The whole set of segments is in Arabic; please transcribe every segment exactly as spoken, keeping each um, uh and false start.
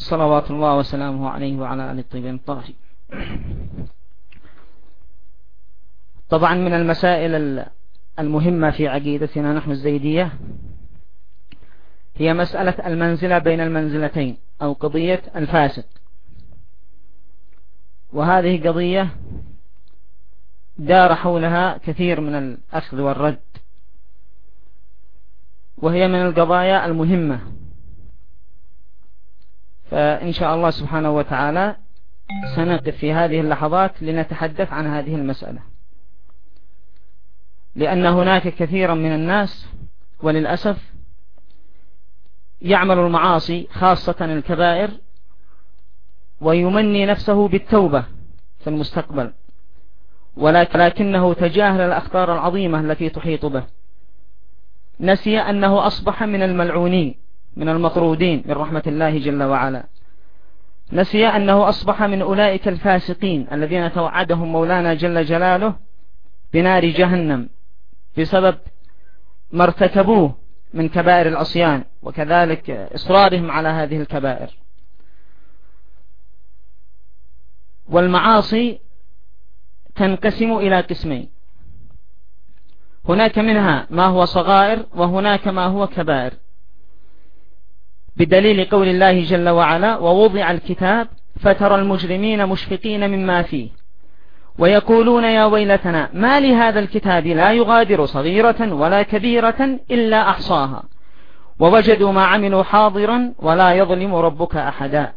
صلوات الله وسلامه عليه وعلى آله الطيبين الطاهرين. طبعا من المسائل المهمة في عقيدتنا نحن الزيدية هي مسألة المنزلة بين المنزلتين أو قضية الفاسق، وهذه قضية دار حولها كثير من الأخذ والرد، وهي من القضايا المهمة. فإن شاء الله سبحانه وتعالى سنقف في هذه اللحظات لنتحدث عن هذه المسألة، لأن هناك كثيرا من الناس وللأسف يعمل المعاصي خاصة الكبائر ويمني نفسه بالتوبة في المستقبل، ولكنه تجاهل الأخطار العظيمة التي تحيط به. نسي أنه أصبح من الملعونين من المطرودين من رحمة الله جل وعلا. نسي أنه أصبح من أولئك الفاسقين الذين توعدهم مولانا جل جلاله بنار جهنم بسبب ما ارتكبوه من كبائر العصيان وكذلك إصرارهم على هذه الكبائر. والمعاصي تنقسم إلى قسمين، هناك منها ما هو صغائر وهناك ما هو كبائر، بدليل قول الله جل وعلا: ووضع الكتاب فترى المجرمين مشفقين مما فيه ويقولون يا ويلتنا ما لهذا الكتاب لا يغادر صغيرة ولا كبيرة إلا أحصاها ووجدوا ما عملوا حاضرا ولا يظلم ربك أحدا.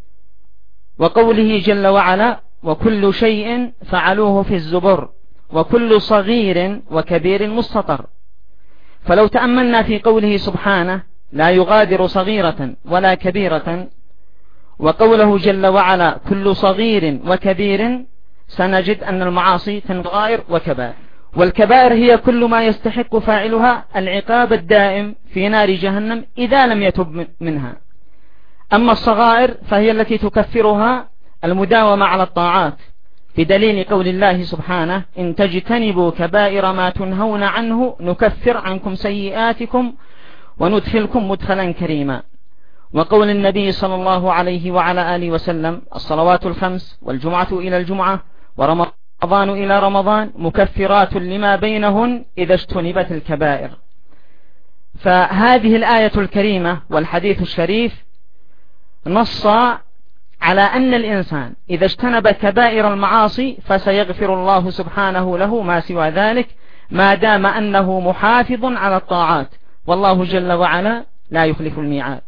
وقوله جل وعلا: وكل شيء فعلوه في الزبر وكل صغير وكبير مستطر. فلو تأملنا في قوله سبحانه لا يغادر صغيرة ولا كبيرة، وقوله جل وعلا كل صغير وكبير، سنجد أن المعاصي تنغائر وكبائر، والكبائر هي كل ما يستحق فاعلها العقاب الدائم في نار جهنم إذا لم يتب منها. أما الصغائر فهي التي تكفرها المداومة على الطاعات، بدليل قول الله سبحانه: إن تجتنبوا كبائر ما تنهون عنه نكفر عنكم سيئاتكم وندخلكم مدخلا كريما. وقول النبي صلى الله عليه وعلى آله وسلم: الصلوات الخمس والجمعة إلى الجمعة ورمضان إلى رمضان مكفرات لما بينهن إذا اجتنبت الكبائر. فهذه الآية الكريمة والحديث الشريف نص على أن الإنسان إذا اجتنب كبائر المعاصي فسيغفر الله سبحانه له ما سوى ذلك، ما دام أنه محافظ على الطاعات، والله جل وعلا لا يخلف الميعاد.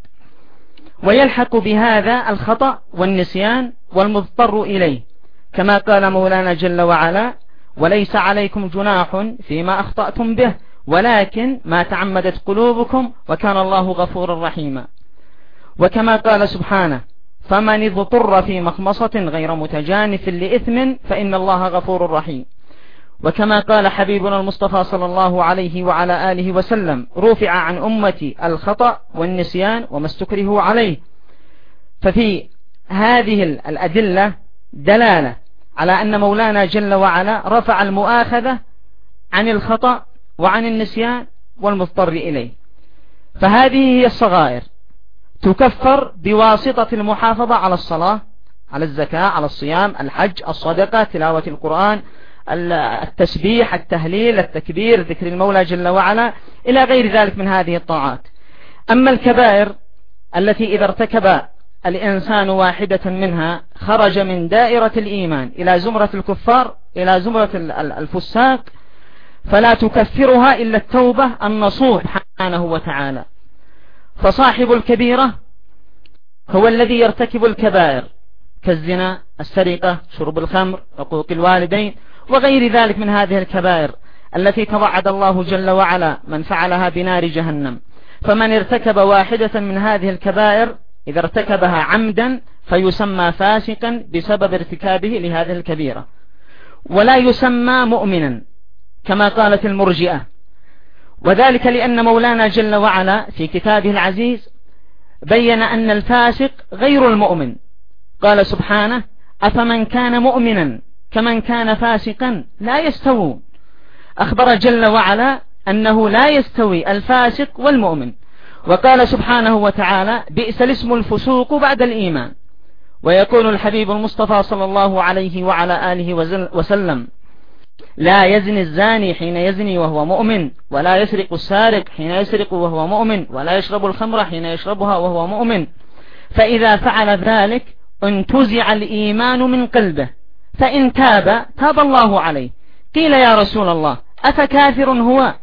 ويلحق بهذا الخطأ والنسيان والمضطر إليه، كما قال مولانا جل وعلا: وليس عليكم جناح فيما أخطأتم به ولكن ما تعمدت قلوبكم وكان الله غفورا رحيما. وكما قال سبحانه: فمن اضطر في مخمصة غير متجانف لإثم فإن الله غفور رحيم. وكما قال حبيبنا المصطفى صلى الله عليه وعلى آله وسلم: رفع عن أمتي الخطأ والنسيان وما استكرهوا عليه. ففي هذه الأدلة دلالة على أن مولانا جل وعلا رفع المؤاخذة عن الخطأ وعن النسيان والمضطر إليه. فهذه هي الصغائر، تكفر بواسطة المحافظة على الصلاة، على الزكاة، على الصيام، الحج، الصدقة، تلاوة القرآن، التسبيح، التهليل، التكبير، ذكر المولى جل وعلا، إلى غير ذلك من هذه الطاعات. أما الكبائر التي إذا ارتكب الإنسان واحدة منها خرج من دائرة الإيمان إلى زمرة الكفار، إلى زمرة الفساق، فلا تكفرها إلا التوبة النصوح سبحانه وتعالى. فصاحب الكبيرة هو الذي يرتكب الكبائر كالزنا، السرقة، شرب الخمر، حقوق الوالدين، وغير ذلك من هذه الكبائر التي توعد الله جل وعلا من فعلها بنار جهنم. فمن ارتكب واحدة من هذه الكبائر إذا ارتكبها عمدا فيسمى فاسقا بسبب ارتكابه لهذه الكبيرة، ولا يسمى مؤمنا كما قالت المرجئة. وذلك لأن مولانا جل وعلا في كتابه العزيز بين أن الفاسق غير المؤمن. قال سبحانه: أفمن كان مؤمنا كمن كان فاسقا لا يستوون. أخبر جل وعلا أنه لا يستوي الفاسق والمؤمن. وقال سبحانه وتعالى بئس الاسم الفسوق بعد الإيمان. ويقول الحبيب المصطفى صلى الله عليه وعلى آله وسلم لا يزني الزاني حين يزني وهو مؤمن، ولا يسرق السارق حين يسرق وهو مؤمن، ولا يشرب الخمر حين يشربها وهو مؤمن، فإذا فعل ذلك انتزع الإيمان من قلبه، فإن تاب تاب الله عليه. قيل يا رسول الله أفكافر هو؟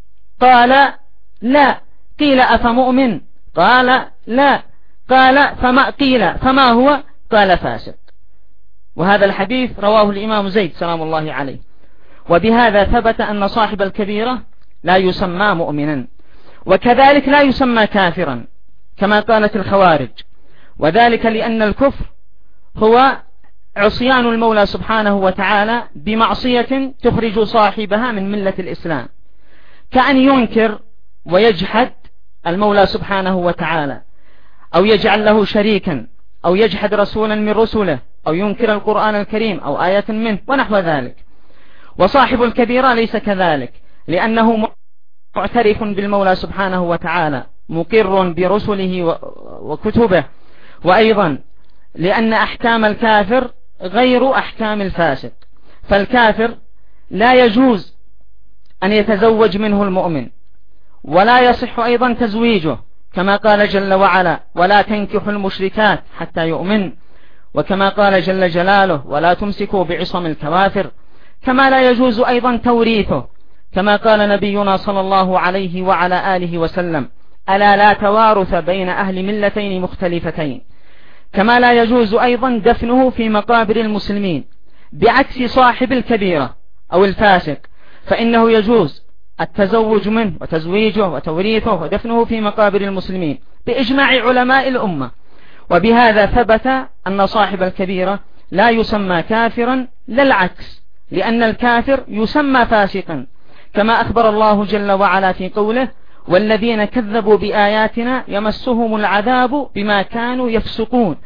قال لا. قيل أفمؤمن؟ قال لا. قال فما قيل فما هو؟ قال فاسق. وهذا الحديث رواه الإمام زيد سلام الله عليه. وبهذا ثبت أن صاحب الكبيرة لا يسمى مؤمنا، وكذلك لا يسمى كافرا كما قالت الخوارج، وذلك لأن الكفر هو عصيان المولى سبحانه وتعالى بمعصية تخرج صاحبها من ملة الإسلام، كأن ينكر ويجحد المولى سبحانه وتعالى، أو يجعل له شريكا، أو يجحد رسولا من رسله، أو ينكر القرآن الكريم أو آية منه ونحو ذلك. وصاحب الكبيرة ليس كذلك، لأنه معترف بالمولى سبحانه وتعالى، مقر برسله وكتبه، وأيضا لأن أحكام الكافر غير أحكام الفاسق، فالكافر لا يجوز أن يتزوج منه المؤمن، ولا يصح أيضا تزويجه، كما قال جل وعلا ولا تنكحوا المشركات حتى يؤمن، وكما قال جل جلاله ولا تمسكوا بعصم الكوافر، كما لا يجوز أيضا توريثه، كما قال نبينا صلى الله عليه وعلى آله وسلم ألا لا توارث بين أهل ملتين مختلفتين، كما لا يجوز أيضا دفنه في مقابر المسلمين، بعكس صاحب الكبيرة أو الفاسق فإنه يجوز التزوج منه وتزويجه وتوريثه ودفنه في مقابر المسلمين بإجماع علماء الأمة. وبهذا ثبت أن صاحب الكبيرة لا يسمى كافرا، لا العكس، لأن الكافر يسمى فاسقا، كما أخبر الله جل وعلا في قوله والذين كذبوا بآياتنا يمسهم العذاب بما كانوا يفسقون.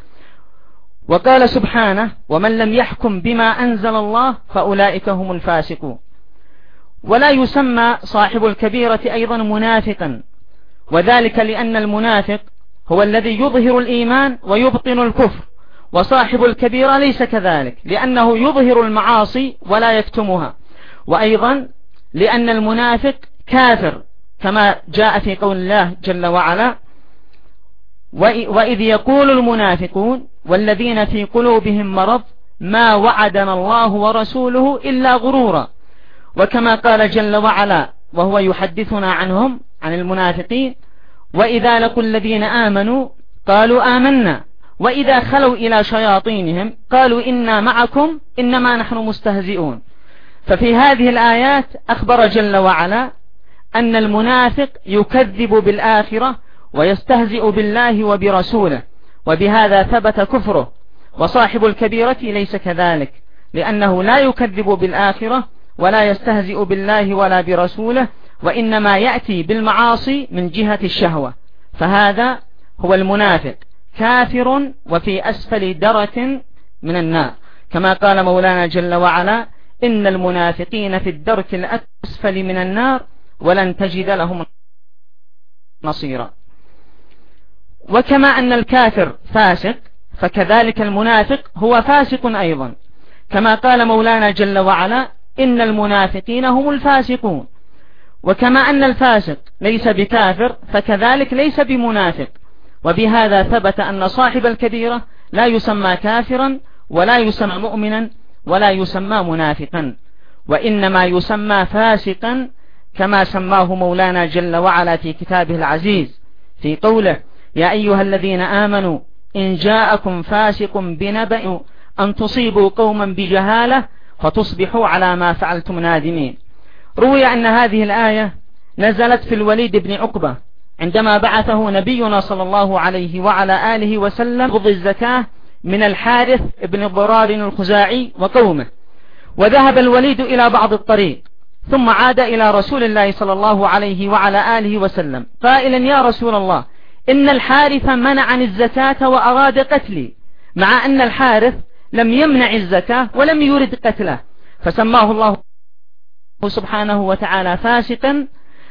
وقال سبحانه ومن لم يحكم بما أنزل الله فأولئك هم الفاسقون. ولا يسمى صاحب الكبيرة أيضا منافقا، وذلك لأن المنافق هو الذي يظهر الإيمان ويبطن الكفر، وصاحب الكبيرة ليس كذلك، لأنه يظهر المعاصي ولا يكتمها، وأيضا لأن المنافق كافر، كما جاء في قول الله جل وعلا وإذ يقول المنافقون والذين في قلوبهم مرض ما وعدنا الله ورسوله إلا غرورا. وكما قال جل وعلا وهو يحدثنا عنهم عن المنافقين وإذا لقوا الذين آمنوا قالوا آمنا وإذا خلوا إلى شياطينهم قالوا إنا معكم إنما نحن مستهزئون. ففي هذه الآيات أخبر جل وعلا أن المنافق يكذب بالآخرة ويستهزئ بالله وبرسوله، وبهذا ثبت كفره. وصاحب الكبيرة ليس كذلك، لأنه لا يكذب بالآخرة ولا يستهزئ بالله ولا برسوله، وإنما يأتي بالمعاصي من جهة الشهوة، فهذا هو المنافق، كافر وفي أسفل درك من النار، كما قال مولانا جل وعلا إن المنافقين في الدرك الأسفل من النار ولن تجد لهم نصيرا. وكما أن الكافر فاسق فكذلك المنافق هو فاسق أيضا، كما قال مولانا جل وعلا إن المنافقين هم الفاسقون. وكما أن الفاسق ليس بكافر فكذلك ليس بمنافق. وبهذا ثبت أن صاحب الكبيرة لا يسمى كافرا ولا يسمى مؤمنا ولا يسمى منافقا، وإنما يسمى فاسقا كما سماه مولانا جل وعلا في كتابه العزيز في قوله يا أيها الذين آمنوا إن جاءكم فاسق بنبأ أن تصيبوا قوما بجهالة فتصبحوا على ما فعلتم نادمين. روي أن هذه الآية نزلت في الوليد بن عقبة عندما بعثه نبينا صلى الله عليه وعلى آله وسلم قبض الزكاة من الحارث بن ضرار الخزاعي وقومه، وذهب الوليد إلى بعض الطريق ثم عاد إلى رسول الله صلى الله عليه وعلى آله وسلم قائلا يا رسول الله إن الحارث منعني الزكاة وأراد قتلي، مع أن الحارث لم يمنع الزكاة ولم يرد قتله، فسماه الله سبحانه وتعالى فاسقا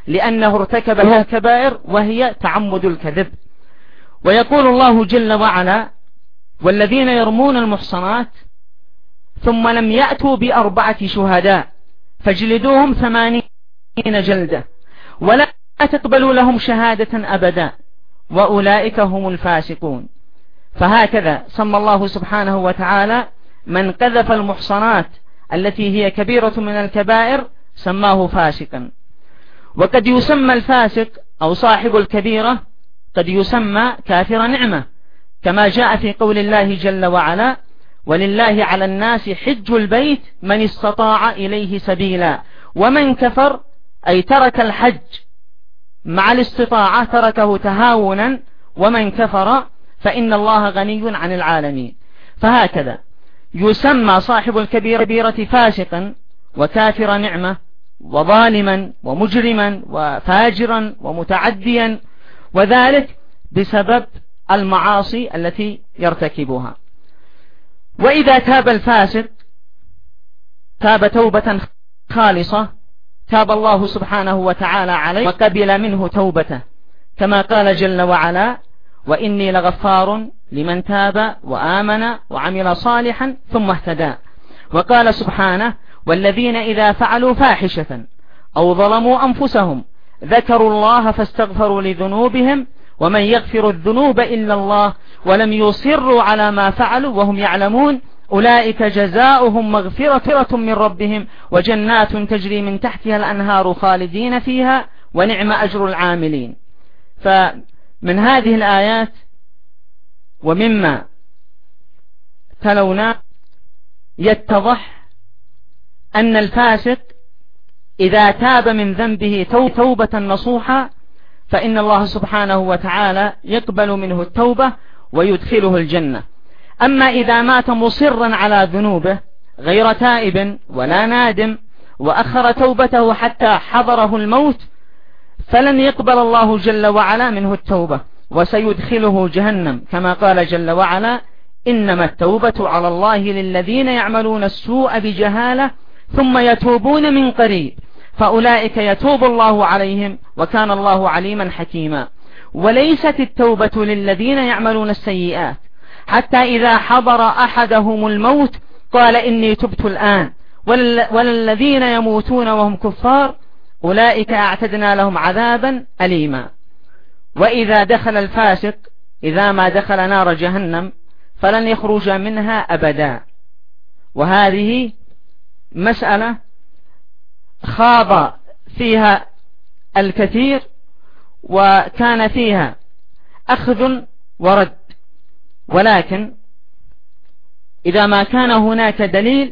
لأنه ارتكب الكبائر وهي تعمد الكذب. ويقول الله جل وعلا: والذين يرمون المحصنات ثم لم يأتوا بأربعة شهداء فاجلدوهم ثمانين جلدة ولا تقبلوا لهم شهادة أبدا وأولئك هم الفاسقون. فهكذا سمى الله سبحانه وتعالى من قذف المحصنات التي هي كبيرة من الكبائر سماه فاسقا. وقد يسمى الفاسق أو صاحب الكبيرة قد يسمى كافر نعمة، كما جاء في قول الله جل وعلا: ولله على الناس حج البيت من استطاع إليه سبيلا ومن كفر، أي ترك الحج مع الاستطاعة، تركه تهاونا، ومن كفر فإن الله غني عن العالمين. فهكذا يسمى صاحب الكبيرة فاسقا وكافر نعمة وظالما ومجرما وفاجرا ومتعديا، وذلك بسبب المعاصي التي يرتكبها. وإذا تاب الفاسق تاب توبة خالصة تاب الله سبحانه وتعالى عليه وقبل منه توبته، كما قال جل وعلا: وإني لغفار لمن تاب وآمن وعمل صالحا ثم اهتدى. وقال سبحانه: والذين إذا فعلوا فاحشة أو ظلموا أنفسهم ذكروا الله فاستغفروا لذنوبهم ومن يغفر الذنوب إلا الله ولم يصروا على ما فعلوا وهم يعلمون أولئك جزاؤهم مغفرة من ربهم وجنات تجري من تحتها الأنهار خالدين فيها ونعم أجر العاملين. فمن هذه الآيات ومما تلونا يتضح أن الفاسق إذا تاب من ذنبه توبة نصوحا فإن الله سبحانه وتعالى يقبل منه التوبة ويدخله الجنة. أما إذا مات مصرا على ذنوبه غير تائب ولا نادم وأخر توبته حتى حضره الموت فلن يقبل الله جل وعلا منه التوبة وسيدخله جهنم، كما قال جل وعلا: إنما التوبة على الله للذين يعملون السوء بجهالة ثم يتوبون من قريب فأولئك يتوب الله عليهم وكان الله عليما حكيما. وليست التوبة للذين يعملون السيئات حتى إذا حضر أحدهم الموت قال إني تبت الآن، وللذين يموتون وهم كفار أولئك أعتدنا لهم عذابا أليما. وإذا دخل الفاسق إذا ما دخل نار جهنم فلن يخرج منها أبدا. وهذه مسألة خاض فيها الكثير وكان فيها أخذ ورد، ولكن إذا ما كان هناك دليل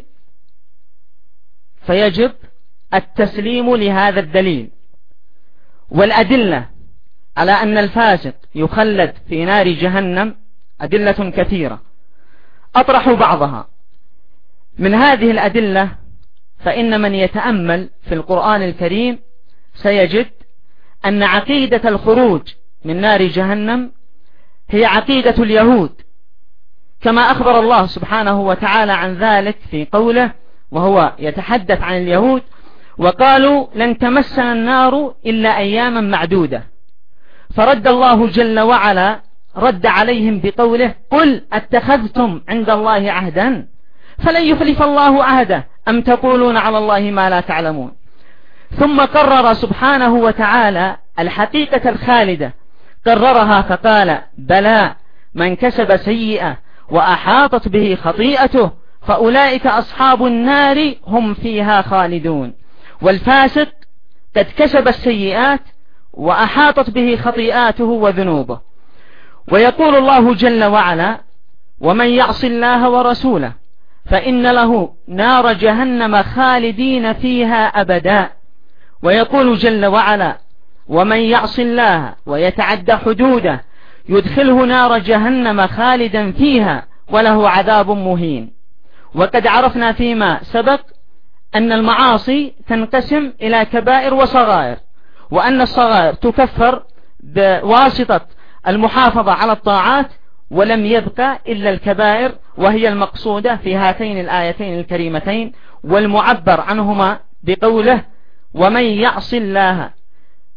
فيجب التسليم لهذا الدليل. والأدلة على أن الفاسق يخلد في نار جهنم أدلة كثيرة، أطرح بعضها. من هذه الأدلة فإن من يتأمل في القرآن الكريم سيجد أن عقيدة الخروج من نار جهنم هي عقيدة اليهود، كما أخبر الله سبحانه وتعالى عن ذلك في قوله وهو يتحدث عن اليهود: وقالوا لن تمسنا النار إلا أياما معدودة. فرد الله جل وعلا رد عليهم بقوله: قل اتخذتم عند الله عهدا فلن يخلف الله عهده أم تقولون على الله ما لا تعلمون. ثم قرر سبحانه وتعالى الحقيقة الخالدة، قررها فقال: بلى من كسب سيئة وأحاطت به خطيئته فأولئك أصحاب النار هم فيها خالدون. والفاسق قد كسب السيئات وأحاطت به خطيئاته وذنوبه. ويقول الله جل وعلا: ومن يعص الله ورسوله فإن له نار جهنم خالدين فيها أبدا. ويقول جل وعلا: ومن يعص الله ويتعدى حدوده يدخله نار جهنم خالدا فيها وله عذاب مهين. وقد عرفنا فيما سبق أن المعاصي تنقسم إلى كبائر وصغائر، وأن الصغائر تكفر بواسطة المحافظة على الطاعات، ولم يبقى إلا الكبائر وهي المقصودة في هاتين الآيتين الكريمتين، والمعبر عنهما بقوله: ومن يعص الله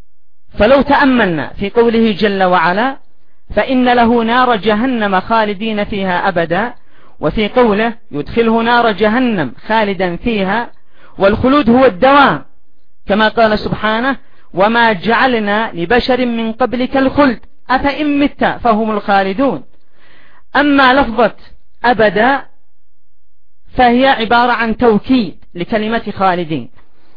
فلو تأملنا في قوله جل وعلا فإن له نار جهنم خالدين فيها أبدا، وفي قوله يدخله نار جهنم خالدا فيها، والخلود هو الدوام كما قال سبحانه وما جعلنا لبشر من قبلك الخلد أفإن مت فهم الخالدون. أما لفظة أبدا فهي عبارة عن توكيد لكلمة خالدين.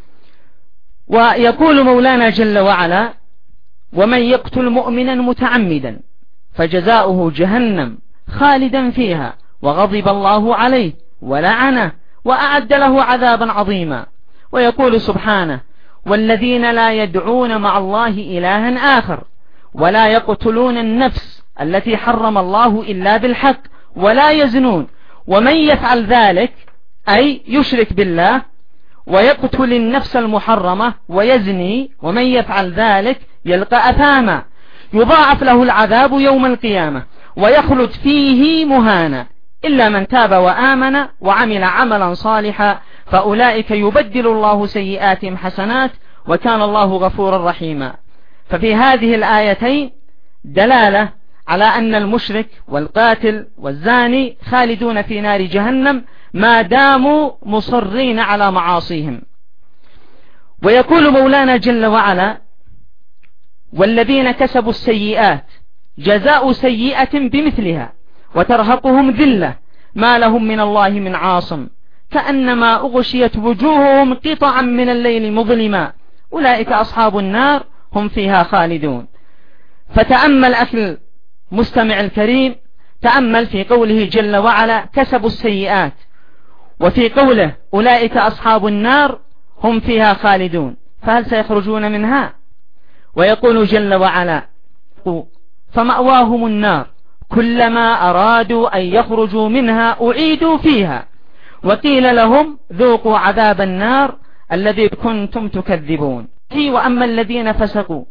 ويقول مولانا جل وعلا ومن يقتل مؤمنا متعمدا فجزاؤه جهنم خالدا فيها وغضب الله عليه ولعنه وأعد له عذابا عظيما. ويقول سبحانه والذين لا يدعون مع الله إلها آخر ولا يقتلون النفس التي حرم الله إلا بالحق ولا يزنون ومن يفعل ذلك أي يشرك بالله ويقتل النفس المحرمة ويزني ومن يفعل ذلك يلقى أثاما يضاعف له العذاب يوم القيامة ويخلد فيه مهانا إلا من تاب وآمن وعمل عملا صالحا فأولئك يبدل الله سيئاتهم حسنات وكان الله غفورا رحيما. ففي هذه الآيتين دلالة على أن المشرك والقاتل والزاني خالدون في نار جهنم ما داموا مصرين على معاصيهم. ويقول مولانا جل وعلا والذين كسبوا السيئات جزاء سيئة بمثلها وترهقهم ذلة ما لهم من الله من عاصم كأنما أغشيت وجوههم قطعا من الليل مظلما أولئك أصحاب النار هم فيها خالدون. فتأمل أخي المستمع الكريم، تأمل في قوله جل وعلا كسبوا السيئات وفي قوله أولئك أصحاب النار هم فيها خالدون، فهل سيخرجون منها؟ ويقول جل وعلا فمأواهم النار كلما أرادوا أن يخرجوا منها أعيدوا فيها وقيل لهم ذوقوا عذاب النار الذي كنتم تكذبون. وأما الذين فسقوا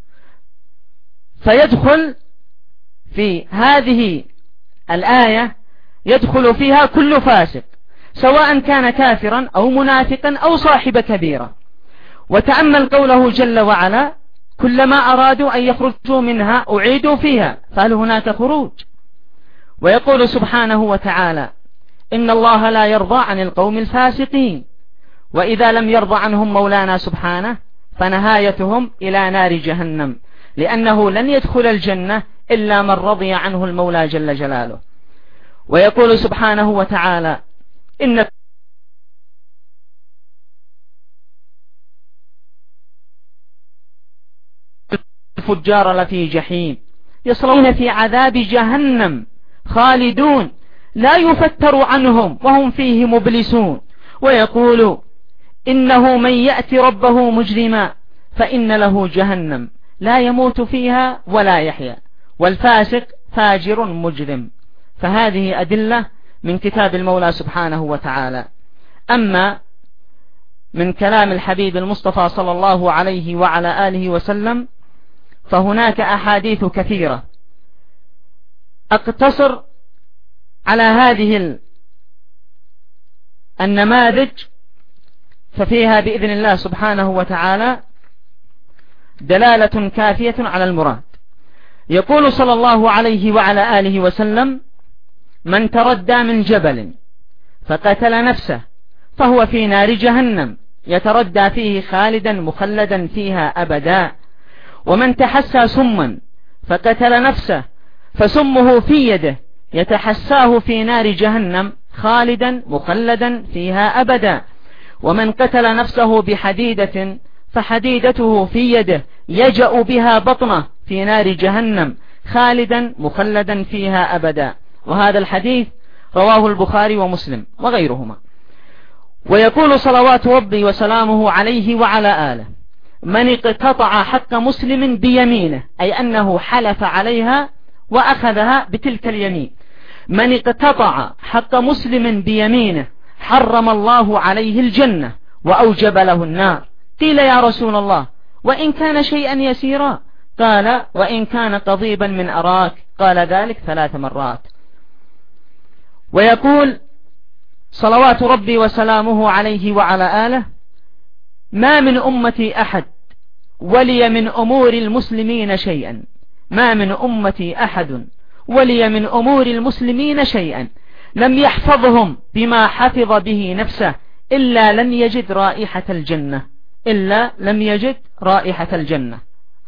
فيدخل في هذه الآية يدخل فيها كل فاسق سواء كان كافرا أو منافقا أو صاحب كبيرة. وتأمل قوله جل وعلا كلما أرادوا أن يخرجوا منها أعيدوا فيها، فهل هناك خروج؟ ويقول سبحانه وتعالى إن الله لا يرضى عن القوم الفاسقين، وإذا لم يرضى عنهم مولانا سبحانه فنهايتهم إلى نار جهنم، لأنه لن يدخل الجنة إلا من رضي عنه المولى جل جلاله. ويقول سبحانه وتعالى إن الفجار لفي جحيم يصلون في عذاب جهنم خالدون لا يفتر عنهم وهم فيه مبلسون. ويقول إنه من يأتي ربه مجرما فإن له جهنم لا يموت فيها ولا يحيا والفاسق فاجر مجرم. فهذه أدلة من كتاب المولى سبحانه وتعالى. أما من كلام الحبيب المصطفى صلى الله عليه وعلى آله وسلم فهناك أحاديث كثيرة، أقتصر على هذه النماذج ففيها بإذن الله سبحانه وتعالى دلالة كافية على المراد. يقول صلى الله عليه وعلى آله وسلم من تردى من جبل فقتل نفسه فهو في نار جهنم يتردى فيه خالدا مخلدا فيها أبدا. ومن تحسى سما فقتل نفسه فسمه في يده يتحساه في نار جهنم خالدا مخلدا فيها أبدا. ومن قتل نفسه بحديدة فحديدته في يده يجأ بها بطنه في نار جهنم خالدا مخلدا فيها أبدا. وهذا الحديث رواه البخاري ومسلم وغيرهما. ويقول صلوات ربي وسلامه عليه وعلى آله من اقتطع حق مسلم بيمينه، أي أنه حلف عليها وأخذها بتلك اليمين، من اقتطع حق مسلم بيمينه حرم الله عليه الجنة وأوجب له النار. قيل يا رسول الله وإن كان شيئا يسيرا؟ قال وإن كان قضيبا من أراك، قال ذلك ثلاث مرات. ويقول صلوات ربي وسلامه عليه وعلى آله ما من أمتي أحد ولي من أمور المسلمين شيئا، ما من أمتي أحد ولي من أمور المسلمين شيئا لم يحفظهم بما حفظ به نفسه إلا لم يجد رائحة الجنة إلا لم يجد رائحة الجنة.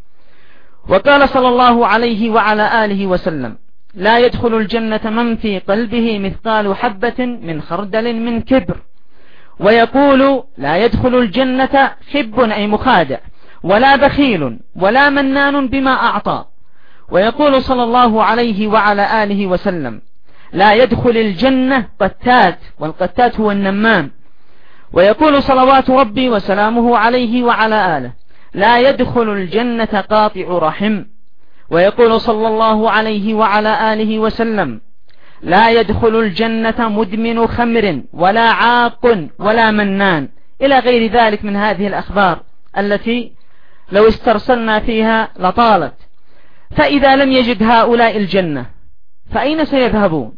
وقال صلى الله عليه وعلى آله وسلم: لا يدخل الجنة من في قلبه مثقال حبة من خردل من كبر. ويقول: لا يدخل الجنة خب أي مخادع، ولا بخيل، ولا منان بما أعطى. ويقول صلى الله عليه وعلى آله وسلم: لا يدخل الجنة قتات، والقتات هو النمام. ويقول صلوات ربي وسلامه عليه وعلى آله: لا يدخل الجنة قاطع رحم. ويقول صلى الله عليه وعلى آله وسلم: لا يدخل الجنة مدمن خمر، ولا عاق، ولا منان، إلى غير ذلك من هذه الأخبار التي لو استرسلنا فيها لطالت. فإذا لم يجد هؤلاء الجنة فأين سيذهبون؟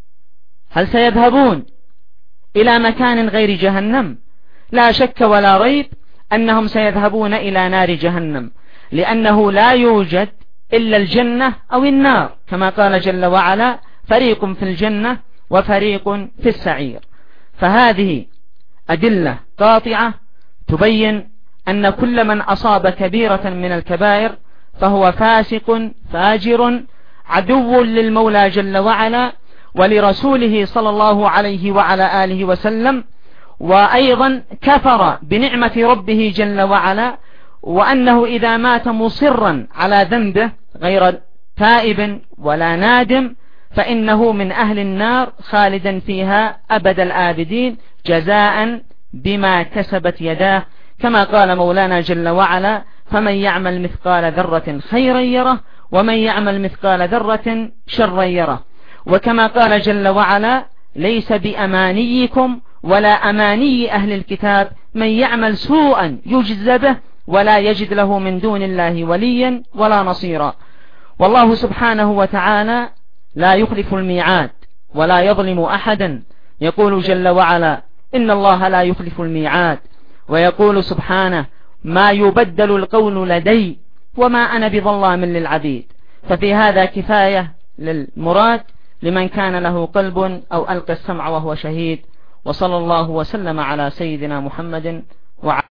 هل سيذهبون إلى مكان غير جهنم؟ لا شك ولا ريب أنهم سيذهبون إلى نار جهنم، لأنه لا يوجد إلا الجنة أو النار، كما قال جل وعلا: فريق في الجنة وفريق في السعير. فهذه أدلة قاطعة تبين أن كل من أصاب كبيرة من الكبائر فهو فاسق فاجر عدو للمولى جل وعلا ولرسوله صلى الله عليه وعلى آله وسلم، وأيضا كفر بنعمة ربه جل وعلا، وأنه إذا مات مصرا على ذنبه غير تائب ولا نادم فإنه من أهل النار خالدا فيها أبد الآبدين جزاء بما كسبت يداه، كما قال مولانا جل وعلا: فمن يعمل مثقال ذرة خيرا يره، ومن يعمل مثقال ذرة شرا يره. وكما قال جل وعلا: ليس بأمانيكم ولا أماني أهل الكتاب من يعمل سوءا يجز به ولا يجد له من دون الله وليا ولا نصيرا. والله سبحانه وتعالى لا يخلف الميعاد ولا يظلم أحدا. يقول جل وعلا: إن الله لا يخلف الميعاد. ويقول سبحانه: ما يبدل القول لدي وما أنا بظلام للعبيد. ففي هذا كفاية للمراد لمن كان له قلب أو ألقى السمع وهو شهيد. وصلى الله وسلم على سيدنا محمد وعلى